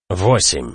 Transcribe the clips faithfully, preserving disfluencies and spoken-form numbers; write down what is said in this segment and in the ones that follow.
Восемь.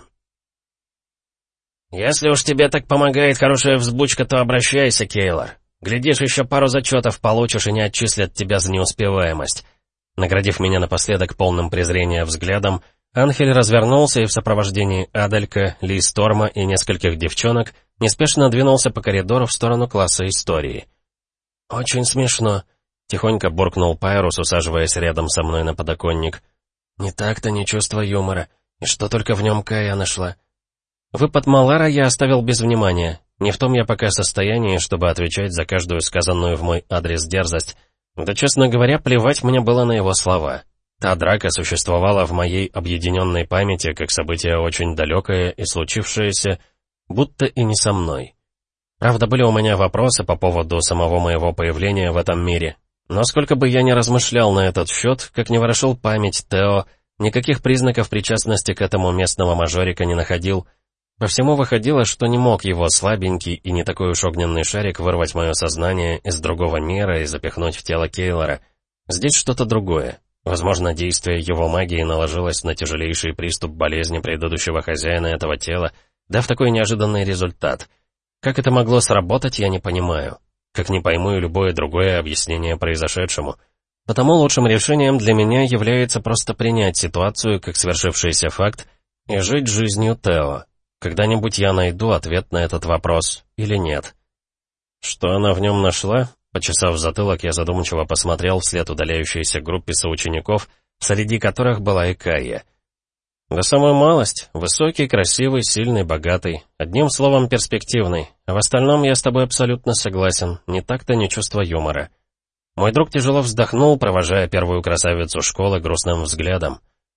«Если уж тебе так помогает хорошая взбучка, то обращайся, Кейлор. Глядишь, еще пару зачетов получишь и не отчислят тебя за неуспеваемость». Наградив меня напоследок полным презрения взглядом, Анхель развернулся и в сопровождении Адалька, Ли Сторма и нескольких девчонок неспешно двинулся по коридору в сторону класса истории. «Очень смешно», — тихонько буркнул Пайрус, усаживаясь рядом со мной на подоконник. «Не так-то, не чувство юмора. И что только в нем Кая нашла». Выпад Малара я оставил без внимания. Не в том я пока состоянии, чтобы отвечать за каждую сказанную в мой адрес дерзость. Да, честно говоря, плевать мне было на его слова. Та драка существовала в моей объединенной памяти как событие очень далекое и случившееся, будто и не со мной. Правда, были у меня вопросы по поводу самого моего появления в этом мире. Но сколько бы я ни размышлял на этот счет, как не ворошил память Тео, никаких признаков причастности к этому местного мажорика не находил. По всему выходило, что не мог его слабенький и не такой уж огненный шарик вырвать мое сознание из другого мира и запихнуть в тело Кейлора. Здесь что-то другое. Возможно, действие его магии наложилось на тяжелейший приступ болезни предыдущего хозяина этого тела, дав такой неожиданный результат. Как это могло сработать, я не понимаю. Как не пойму и любое другое объяснение произошедшему. Потому лучшим решением для меня является просто принять ситуацию как свершившийся факт и жить жизнью Тео. Когда-нибудь я найду ответ на этот вопрос, или нет. Что она в нем нашла? Почесав затылок, я задумчиво посмотрел вслед удаляющейся группе соучеников, среди которых была и Кайя. Да самую малость. Высокий, красивый, сильный, богатый. Одним словом, перспективный. А в остальном я с тобой абсолютно согласен. Не так-то не чувство юмора. Мой друг тяжело вздохнул, провожая первую красавицу школы грустным взглядом.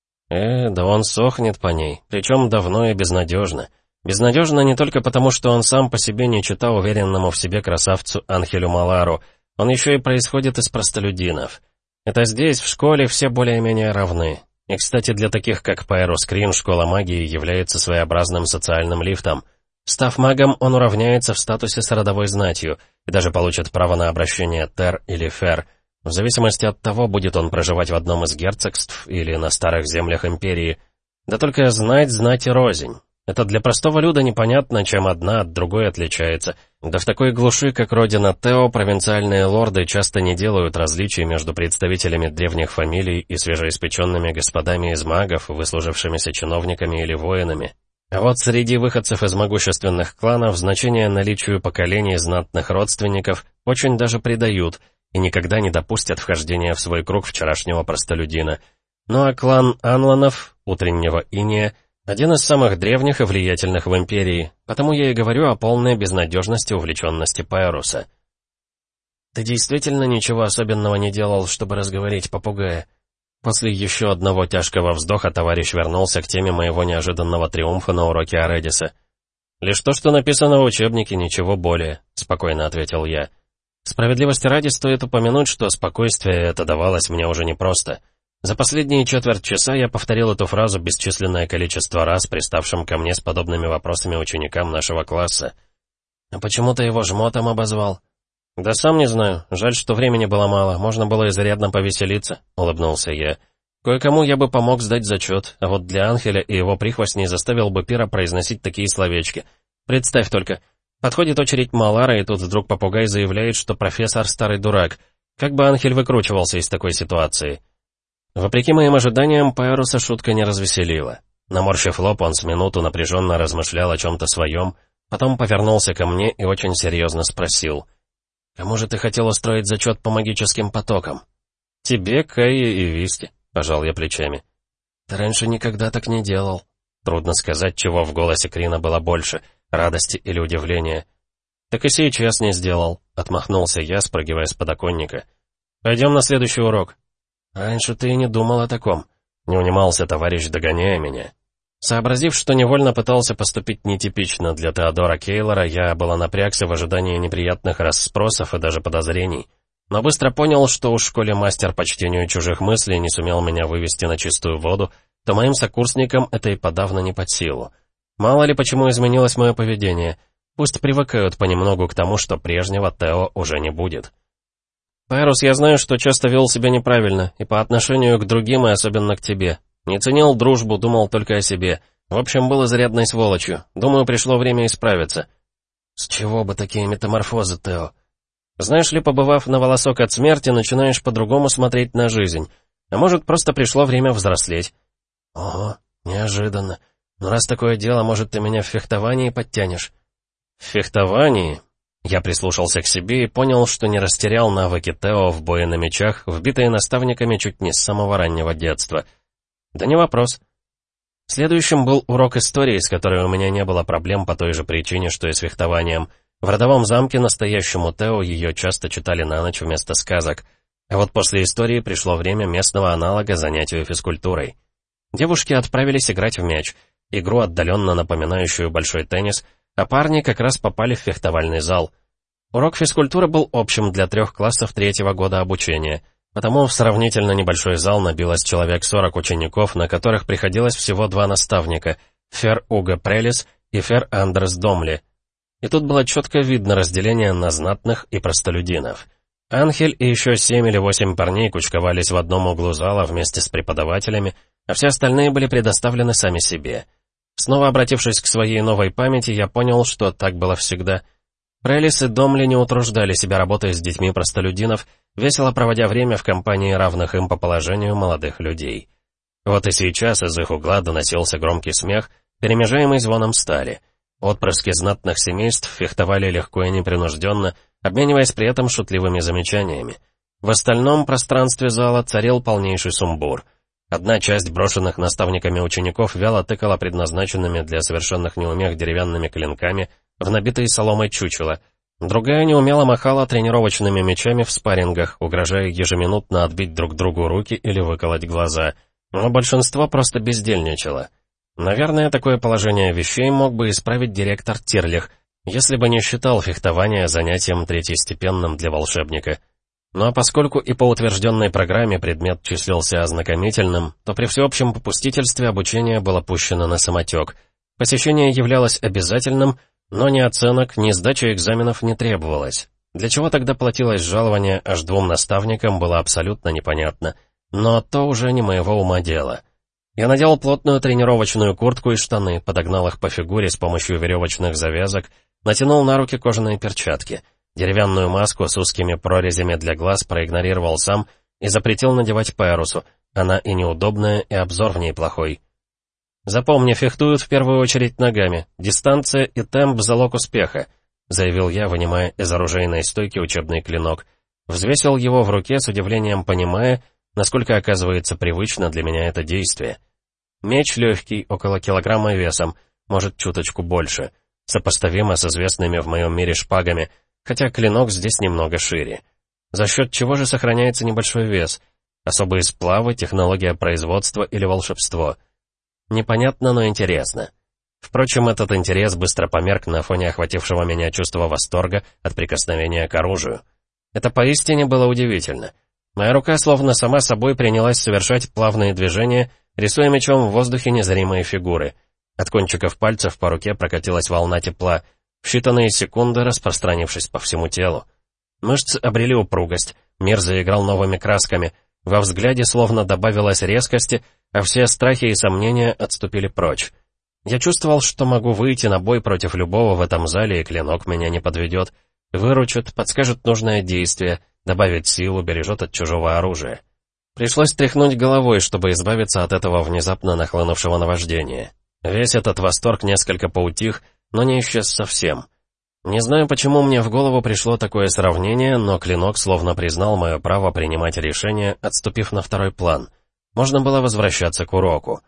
Э, да он сохнет по ней, причем давно и безнадежно. Безнадежно не только потому, что он сам по себе не читал уверенному в себе красавцу Анхелю Малару, он еще и происходит из простолюдинов. Это здесь, в школе, все более-менее равны. И, кстати, для таких, как Пайрус Крин, школа магии является своеобразным социальным лифтом. Став магом, он уравняется в статусе с родовой знатью и даже получит право на обращение Тер или Фер, в зависимости от того, будет он проживать в одном из герцогств или на старых землях империи. Да только знать, знать и рознь. Это для простого люда непонятно, чем одна от другой отличается. Да в такой глуши, как родина Тео, провинциальные лорды часто не делают различий между представителями древних фамилий и свежеиспеченными господами из магов, выслужившимися чиновниками или воинами. А вот среди выходцев из могущественных кланов значение наличию поколений знатных родственников очень даже придают и никогда не допустят вхождения в свой круг вчерашнего простолюдина. Ну а клан Анланов, утреннего иния, один из самых древних и влиятельных в империи, потому я и говорю о полной безнадежности увлеченности Пайруса. «Ты действительно ничего особенного не делал, чтобы разговорить попугая?» После еще одного тяжкого вздоха товарищ вернулся к теме моего неожиданного триумфа на уроке Аредиса. «Лишь то, что написано в учебнике, ничего более», — спокойно ответил я. Справедливости ради стоит упомянуть, что спокойствие это давалось мне уже непросто. За последние четверть часа я повторил эту фразу бесчисленное количество раз, приставшим ко мне с подобными вопросами ученикам нашего класса. «А почему ты его жмотом обозвал?» «Да сам не знаю. Жаль, что времени было мало. Можно было изрядно повеселиться», — улыбнулся я. «Кое-кому я бы помог сдать зачет, а вот для Анхеля и его прихвостней заставил бы Пира произносить такие словечки. Представь только. Подходит очередь Малара, и тут вдруг попугай заявляет, что профессор старый дурак. Как бы Анхель выкручивался из такой ситуации?» Вопреки моим ожиданиям, Пайруса шутка не развеселила. Наморщив лоб, он с минуту напряженно размышлял о чем-то своем, потом повернулся ко мне и очень серьезно спросил. «Кому же ты хотел устроить зачет по магическим потокам?» «Тебе, Кайе и Виске», — пожал я плечами. «Ты раньше никогда так не делал». Трудно сказать, чего в голосе Крина было больше, радости или удивления. «Так и сейчас не сделал», — отмахнулся я, спрыгивая с подоконника. «Пойдем на следующий урок». «Раньше ты и не думал о таком», — не унимался товарищ, догоняя меня. Сообразив, что невольно пытался поступить нетипично для Теодора Кейлора, я было напрягся в ожидании неприятных расспросов и даже подозрений. Но быстро понял, что уж в школе мастер по чтению чужих мыслей не сумел меня вывести на чистую воду, то моим сокурсникам это и подавно не под силу. Мало ли почему изменилось мое поведение. Пусть привыкают понемногу к тому, что прежнего Тео уже не будет. «Пайрус, я знаю, что часто вел себя неправильно, и по отношению к другим, и особенно к тебе. Не ценил дружбу, думал только о себе. В общем, был изрядной сволочью. Думаю, пришло время исправиться. С чего бы такие метаморфозы, Тео? Знаешь ли, побывав на волосок от смерти, начинаешь по-другому смотреть на жизнь. А может, просто пришло время взрослеть. Ого, неожиданно. Но раз такое дело, может, ты меня в фехтовании подтянешь? В фехтовании? Я прислушался к себе и понял, что не растерял навыки Тео в бое на мечах, вбитые наставниками чуть не с самого раннего детства. Да не вопрос. Следующим был урок истории, с которой у меня не было проблем по той же причине, что и с фехтованием. В родовом замке настоящему Тео ее часто читали на ночь вместо сказок. А вот после истории пришло время местного аналога занятию физкультурой. Девушки отправились играть в мяч, игру, отдаленно напоминающую большой теннис, а парни как раз попали в фехтовальный зал. Урок физкультуры был общим для трех классов третьего года обучения, потому в сравнительно небольшой зал набилось человек сорок учеников, на которых приходилось всего два наставника — Фер Уго Прелис и Фер Андерс Домли. И тут было четко видно разделение на знатных и простолюдинов. Анхель и еще семь или восемь парней кучковались в одном углу зала вместе с преподавателями, а все остальные были предоставлены сами себе. Снова обратившись к своей новой памяти, я понял, что так было всегда. Прелис и Домли не утруждали себя работой с детьми простолюдинов, весело проводя время в компании равных им по положению молодых людей. Вот и сейчас из их угла доносился громкий смех, перемежаемый звоном стали. Отпрыски знатных семейств фехтовали легко и непринужденно, обмениваясь при этом шутливыми замечаниями. В остальном пространстве зала царил полнейший сумбур. Одна часть брошенных наставниками учеников вяло тыкала предназначенными для совершенных неумех деревянными клинками в набитые соломой чучела, другая неумело махала тренировочными мечами в спаррингах, угрожая ежеминутно отбить друг другу руки или выколоть глаза, но большинство просто бездельничало. Наверное, такое положение вещей мог бы исправить директор Тирлих, если бы не считал фехтование занятием третьестепенным для волшебника. Ну а поскольку и по утвержденной программе предмет числился ознакомительным, то при всеобщем попустительстве обучение было пущено на самотек. Посещение являлось обязательным, но ни оценок, ни сдачи экзаменов не требовалось. Для чего тогда платилось жалование аж двум наставникам, было абсолютно непонятно. Но то уже не моего ума дело. Я надел плотную тренировочную куртку и штаны, подогнал их по фигуре с помощью веревочных завязок, натянул на руки кожаные перчатки. Деревянную маску с узкими прорезями для глаз проигнорировал сам и запретил надевать Пайрусу. Она и неудобная, и обзор в ней плохой. «Запомни, фехтуют в первую очередь ногами. Дистанция и темп — залог успеха», — заявил я, вынимая из оружейной стойки учебный клинок. Взвесил его в руке, с удивлением понимая, насколько оказывается привычно для меня это действие. Меч легкий, около килограмма весом, может, чуточку больше. Сопоставимо с известными в моем мире шпагами, хотя клинок здесь немного шире. За счет чего же сохраняется небольшой вес? Особые сплавы, технология производства или волшебство? Непонятно, но интересно. Впрочем, этот интерес быстро померк на фоне охватившего меня чувства восторга от прикосновения к оружию. Это поистине было удивительно. Моя рука словно сама собой принялась совершать плавные движения, рисуя мечом в воздухе незримые фигуры. От кончиков пальцев по руке прокатилась волна тепла, в считанные секунды распространившись по всему телу. Мышцы обрели упругость, мир заиграл новыми красками, во взгляде словно добавилось резкости, а все страхи и сомнения отступили прочь. Я чувствовал, что могу выйти на бой против любого в этом зале, и клинок меня не подведет, выручит, подскажет нужное действие, добавит силу, бережет от чужого оружия. Пришлось тряхнуть головой, чтобы избавиться от этого внезапно нахлынувшего наваждения. Весь этот восторг несколько поутих, но не исчез совсем. Не знаю, почему мне в голову пришло такое сравнение, но клинок словно признал мое право принимать решения, отступив на второй план. Можно было возвращаться к уроку.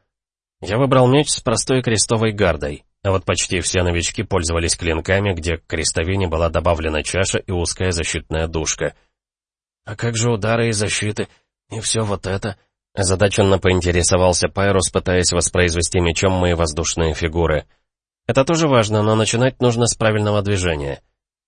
Я выбрал меч с простой крестовой гардой, а вот почти все новички пользовались клинками, где к крестовине была добавлена чаша и узкая защитная дужка. «А как же удары и защиты? И все вот это?» Озадаченно поинтересовался Пайрус, пытаясь воспроизвести мечом мои воздушные фигуры. «Это тоже важно, но начинать нужно с правильного движения».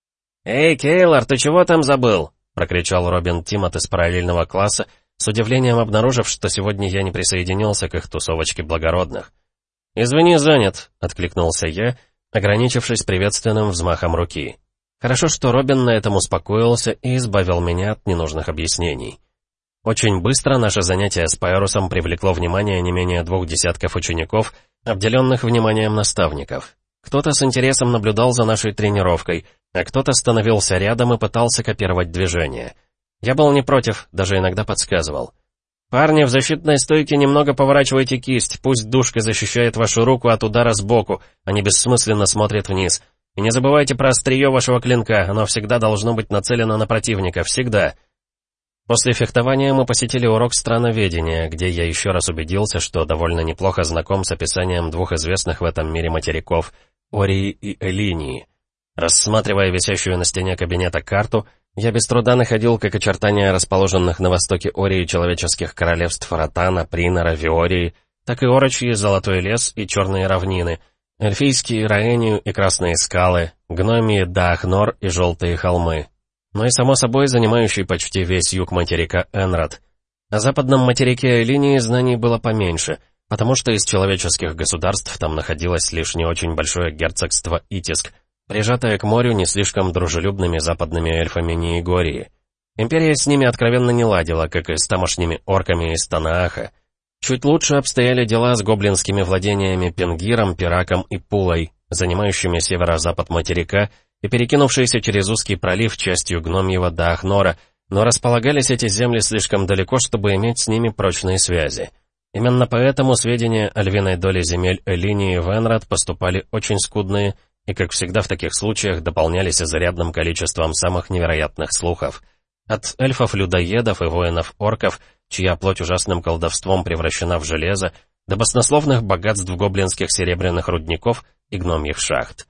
«Эй, Кейлор, ты чего там забыл?» — прокричал Робин Тимот из параллельного класса, с удивлением обнаружив, что сегодня я не присоединился к их тусовочке благородных. «Извини, занят», — откликнулся я, ограничившись приветственным взмахом руки. Хорошо, что Робин на этом успокоился и избавил меня от ненужных объяснений. Очень быстро наше занятие с Пайрусом привлекло внимание не менее двух десятков учеников, обделенных вниманием наставников. Кто-то с интересом наблюдал за нашей тренировкой, а кто-то становился рядом и пытался копировать движения. Я был не против, даже иногда подсказывал. «Парни, в защитной стойке немного поворачивайте кисть, пусть душка защищает вашу руку от удара сбоку, а не бессмысленно смотрит вниз. И не забывайте про острие вашего клинка, оно всегда должно быть нацелено на противника, всегда». После фехтования мы посетили урок страноведения, где я еще раз убедился, что довольно неплохо знаком с описанием двух известных в этом мире материков — Ории и Элинии. Рассматривая висящую на стене кабинета карту, я без труда находил как очертания расположенных на востоке Ории человеческих королевств Ротана, Принора, Виории, так и Орочьи, Золотой лес и Черные равнины, эльфийские Раэнию и Красные скалы, гномии Даахнор и Желтые холмы. Но и, само собой, занимающий почти весь юг материка Энрад. О западном материке Элинии знаний было поменьше, потому что из человеческих государств там находилось лишь не очень большое герцогство Итиск, прижатое к морю не слишком дружелюбными западными эльфами Ниигории. Империя с ними откровенно не ладила, как и с тамошними орками из Танааха. Чуть лучше обстояли дела с гоблинскими владениями Пенгиром, Пираком и Пулой, занимающими северо-запад материка и перекинувшиеся через узкий пролив частью гномьего Даахнора, но располагались эти земли слишком далеко, чтобы иметь с ними прочные связи. Именно поэтому сведения о львиной доле земель Элинии в Энрад поступали очень скудные и, как всегда в таких случаях, дополнялись изрядным количеством самых невероятных слухов. От эльфов-людоедов и воинов-орков, чья плоть ужасным колдовством превращена в железо, до баснословных богатств гоблинских серебряных рудников и гномьих шахт.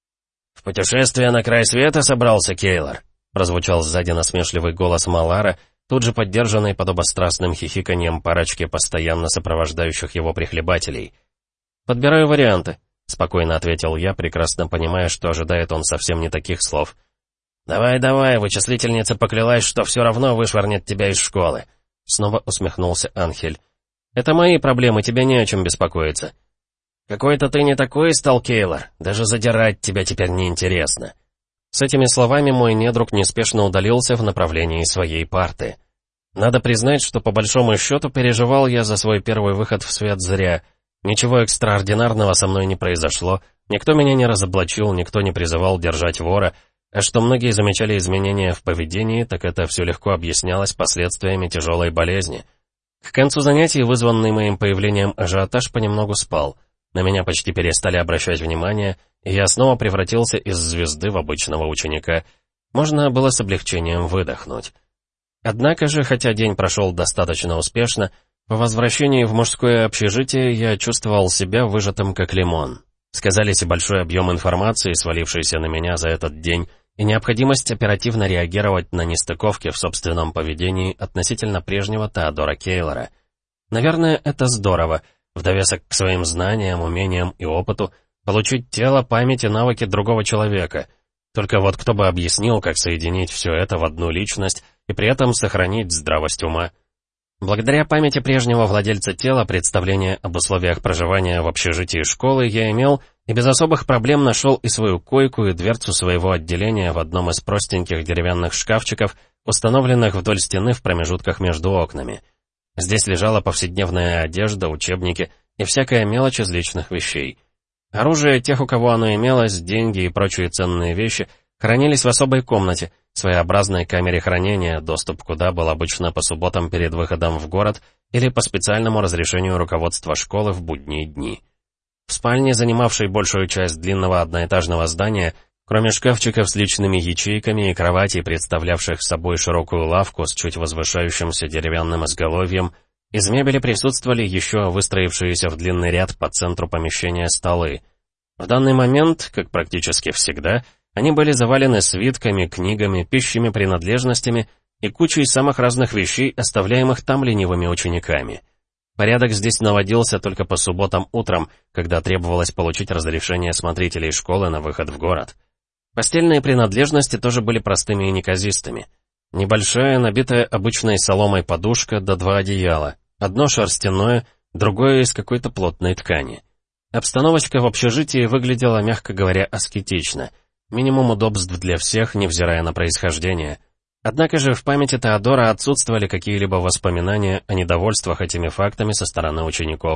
«В путешествие на край света собрался Кейлор?» — прозвучал сзади насмешливый голос Малара, тут же поддержанный подобострастным хихиканьем парочки постоянно сопровождающих его прихлебателей. «Подбираю варианты», — спокойно ответил я, прекрасно понимая, что ожидает он совсем не таких слов. «Давай-давай, вычислительница поклялась, что все равно вышвырнет тебя из школы», — снова усмехнулся Анхель. «Это мои проблемы, тебе не о чем беспокоиться». «Какой-то ты не такой стал, Кейлор, даже задирать тебя теперь неинтересно». С этими словами мой недруг неспешно удалился в направлении своей парты. Надо признать, что по большому счету переживал я за свой первый выход в свет зря. Ничего экстраординарного со мной не произошло, никто меня не разоблачил, никто не призывал держать вора, а что многие замечали изменения в поведении, так это все легко объяснялось последствиями тяжелой болезни. К концу занятий, вызванный моим появлением ажиотаж, понемногу спал. На меня почти перестали обращать внимание, и я снова превратился из звезды в обычного ученика. Можно было с облегчением выдохнуть. Однако же, хотя день прошел достаточно успешно, по возвращении в мужское общежитие я чувствовал себя выжатым как лимон. Сказались и большой объем информации, свалившийся на меня за этот день, и необходимость оперативно реагировать на нестыковки в собственном поведении относительно прежнего Теодора Кейлора. Наверное, это здорово, в довесок к своим знаниям, умениям и опыту, получить тело, память и навыки другого человека. Только вот кто бы объяснил, как соединить все это в одну личность и при этом сохранить здравость ума. Благодаря памяти прежнего владельца тела представление об условиях проживания в общежитии школы я имел и без особых проблем нашел и свою койку, и дверцу своего отделения в одном из простеньких деревянных шкафчиков, установленных вдоль стены в промежутках между окнами. Здесь лежала повседневная одежда, учебники и всякая мелочь из личных вещей. Оружие тех, у кого оно имелось, деньги и прочие ценные вещи хранились в особой комнате, своеобразной камере хранения, доступ куда был обычно по субботам перед выходом в город или по специальному разрешению руководства школы в будние дни. В спальне, занимавшей большую часть длинного одноэтажного здания, кроме шкафчиков с личными ячейками и кроватей, представлявших собой широкую лавку с чуть возвышающимся деревянным изголовьем, из мебели присутствовали еще выстроившиеся в длинный ряд по центру помещения столы. В данный момент, как практически всегда, они были завалены свитками, книгами, пищими принадлежностями и кучей самых разных вещей, оставляемых там ленивыми учениками. Порядок здесь наводился только по субботам утром, когда требовалось получить разрешение смотрителей школы на выход в город. Постельные принадлежности тоже были простыми и неказистыми. Небольшая, набитая обычной соломой подушка да два одеяла, одно шерстяное, другое из какой-то плотной ткани. Обстановочка в общежитии выглядела, мягко говоря, аскетично. Минимум удобств для всех, невзирая на происхождение. Однако же в памяти Теодора отсутствовали какие-либо воспоминания о недовольствах этими фактами со стороны учеников.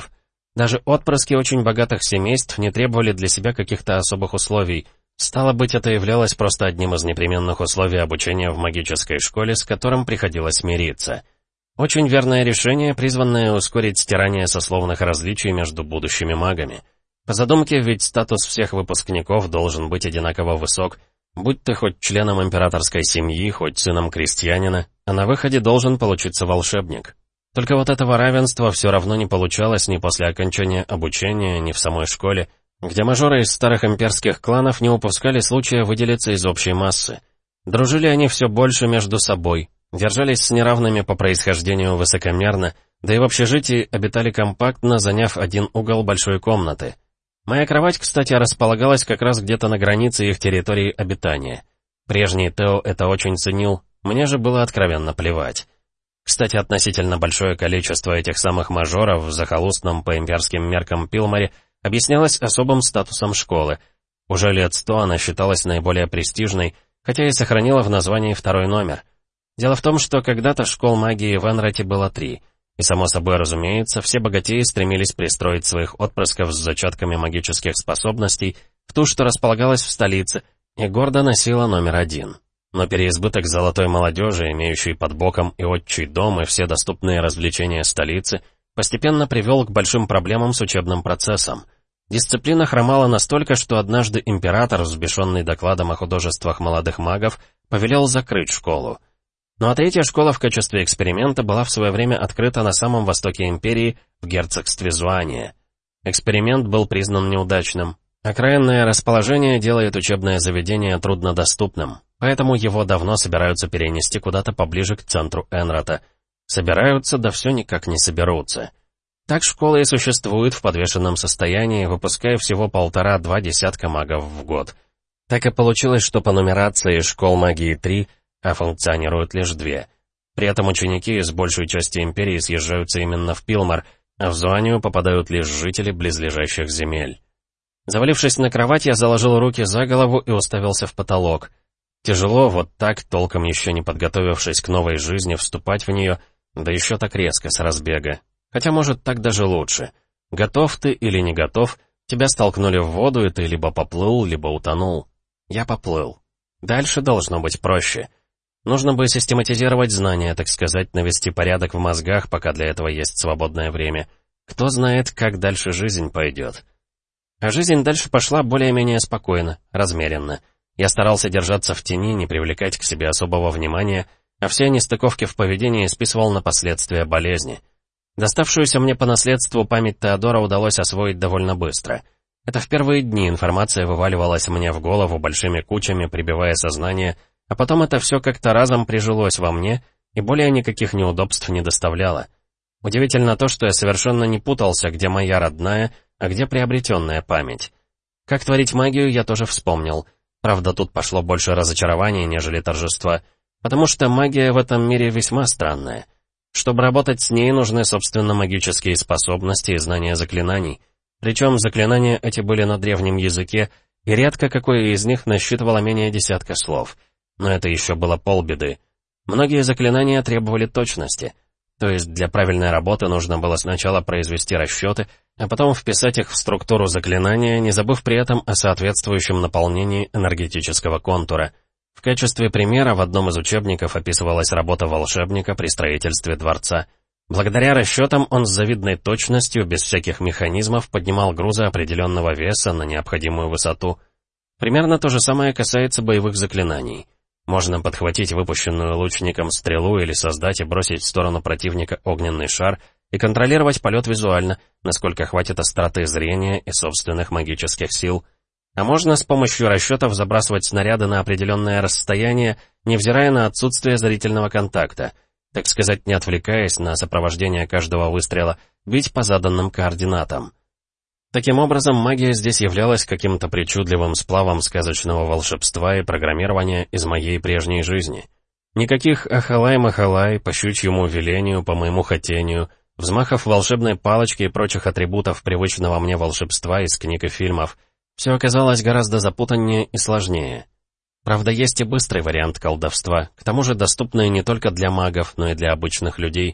Даже отпрыски очень богатых семейств не требовали для себя каких-то особых условий. Стало быть, это являлось просто одним из непременных условий обучения в магической школе, с которым приходилось мириться. Очень верное решение, призванное ускорить стирание сословных различий между будущими магами. По задумке, ведь статус всех выпускников должен быть одинаково высок, будь ты хоть членом императорской семьи, хоть сыном крестьянина, а на выходе должен получиться волшебник. Только вот этого равенства все равно не получалось ни после окончания обучения, ни в самой школе, где мажоры из старых имперских кланов не упускали случая выделиться из общей массы. Дружили они все больше между собой, держались с неравными по происхождению высокомерно, да и в общежитии обитали компактно, заняв один угол большой комнаты. Моя кровать, кстати, располагалась как раз где-то на границе их территории обитания. Прежний Тео это очень ценил, мне же было откровенно плевать. Кстати, относительно большое количество этих самых мажоров в захолустном по имперским меркам Пилмаре объяснялось особым статусом школы. Уже лет сто она считалась наиболее престижной, хотя и сохранила в названии второй номер. Дело в том, что когда-то школ магии в Энрате было три, и, само собой разумеется, все богатеи стремились пристроить своих отпрысков с зачатками магических способностей в ту, что располагалась в столице, и гордо носила номер один. Но переизбыток золотой молодежи, имеющей под боком и отчий дом, и все доступные развлечения столицы, постепенно привел к большим проблемам с учебным процессом. Дисциплина хромала настолько, что однажды император, взбешенный докладом о художествах молодых магов, повелел закрыть школу. Ну а третья школа в качестве эксперимента была в свое время открыта на самом востоке империи, в герцогстве Зуания. Эксперимент был признан неудачным. Окраинное расположение делает учебное заведение труднодоступным, поэтому его давно собираются перенести куда-то поближе к центру Энрата. Собираются, да все никак не соберутся. Так школа и существует в подвешенном состоянии, выпуская всего полтора-два десятка магов в год. Так и получилось, что по нумерации школ магии три, а функционируют лишь две. При этом ученики из большей части империи съезжаются именно в Пилмар, а в Зуанию попадают лишь жители близлежащих земель. Завалившись на кровать, я заложил руки за голову и уставился в потолок. Тяжело вот так, толком еще не подготовившись к новой жизни, вступать в нее, да еще так резко, с разбега. Хотя, может, так даже лучше. Готов ты или не готов, тебя столкнули в воду, и ты либо поплыл, либо утонул. Я поплыл. Дальше должно быть проще. Нужно бы систематизировать знания, так сказать, навести порядок в мозгах, пока для этого есть свободное время. Кто знает, как дальше жизнь пойдет. А жизнь дальше пошла более-менее спокойно, размеренно. Я старался держаться в тени, не привлекать к себе особого внимания, а все нестыковки в поведении списывал на последствия болезни. Доставшуюся мне по наследству память Теодора удалось освоить довольно быстро. Это в первые дни информация вываливалась мне в голову большими кучами, прибивая сознание, а потом это все как-то разом прижилось во мне и более никаких неудобств не доставляло. Удивительно то, что я совершенно не путался, где моя родная, а где приобретенная память. Как творить магию, я тоже вспомнил. Правда, тут пошло больше разочарования, нежели торжества, потому что магия в этом мире весьма странная. Чтобы работать с ней, нужны, собственно, магические способности и знания заклинаний. Причем заклинания эти были на древнем языке, и редко какое из них насчитывало менее десятка слов. Но это еще было полбеды. Многие заклинания требовали точности. То есть для правильной работы нужно было сначала произвести расчеты, а потом вписать их в структуру заклинания, не забыв при этом о соответствующем наполнении энергетического контура. В качестве примера в одном из учебников описывалась работа волшебника при строительстве дворца. Благодаря расчетам он с завидной точностью, без всяких механизмов, поднимал грузы определенного веса на необходимую высоту. Примерно то же самое касается боевых заклинаний. Можно подхватить выпущенную лучником стрелу или создать и бросить в сторону противника огненный шар и контролировать полет визуально, насколько хватит остроты зрения и собственных магических сил. А можно с помощью расчетов забрасывать снаряды на определенное расстояние, невзирая на отсутствие зрительного контакта, так сказать, не отвлекаясь на сопровождение каждого выстрела, бить по заданным координатам. Таким образом, магия здесь являлась каким-то причудливым сплавом сказочного волшебства и программирования из моей прежней жизни. Никаких ахалай-махалай, по щучьему велению, по моему хотению, взмахов волшебной палочки и прочих атрибутов привычного мне волшебства из книг и фильмов. Все оказалось гораздо запутаннее и сложнее. Правда, есть и быстрый вариант колдовства, к тому же доступный не только для магов, но и для обычных людей.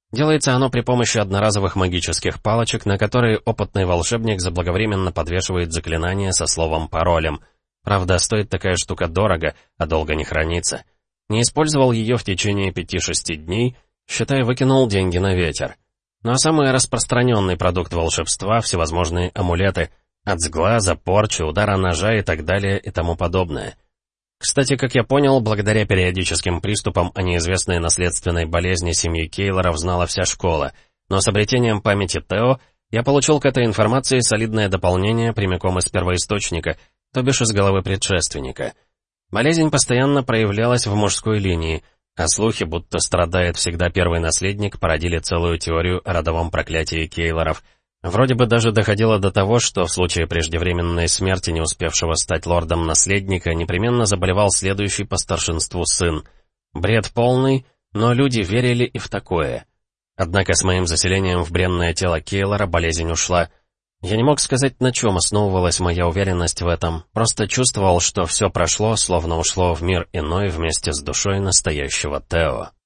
Делается оно при помощи одноразовых магических палочек, на которые опытный волшебник заблаговременно подвешивает заклинание со словом-паролем. Правда, стоит такая штука дорого, а долго не хранится. Не использовал ее в течение пяти-шести дней, считай, выкинул деньги на ветер. Ну а самый распространенный продукт волшебства — всевозможные амулеты. От сглаза, порчи, удара ножа и так далее и тому подобное. Кстати, как я понял, благодаря периодическим приступам о неизвестной наследственной болезни семьи Кейлоров знала вся школа, но с обретением памяти Тео я получил к этой информации солидное дополнение прямиком из первоисточника, то бишь из головы предшественника. Болезнь постоянно проявлялась в мужской линии, а слухи, будто страдает всегда первый наследник, породили целую теорию о родовом проклятии Кейлоров. Вроде бы даже доходило до того, что в случае преждевременной смерти не успевшего стать лордом наследника непременно заболевал следующий по старшинству сын. Бред полный, но люди верили и в такое. Однако с моим заселением в бренное тело Кейлора болезнь ушла. Я не мог сказать, на чем основывалась моя уверенность в этом, просто чувствовал, что все прошло, словно ушло в мир иной вместе с душой настоящего Тео.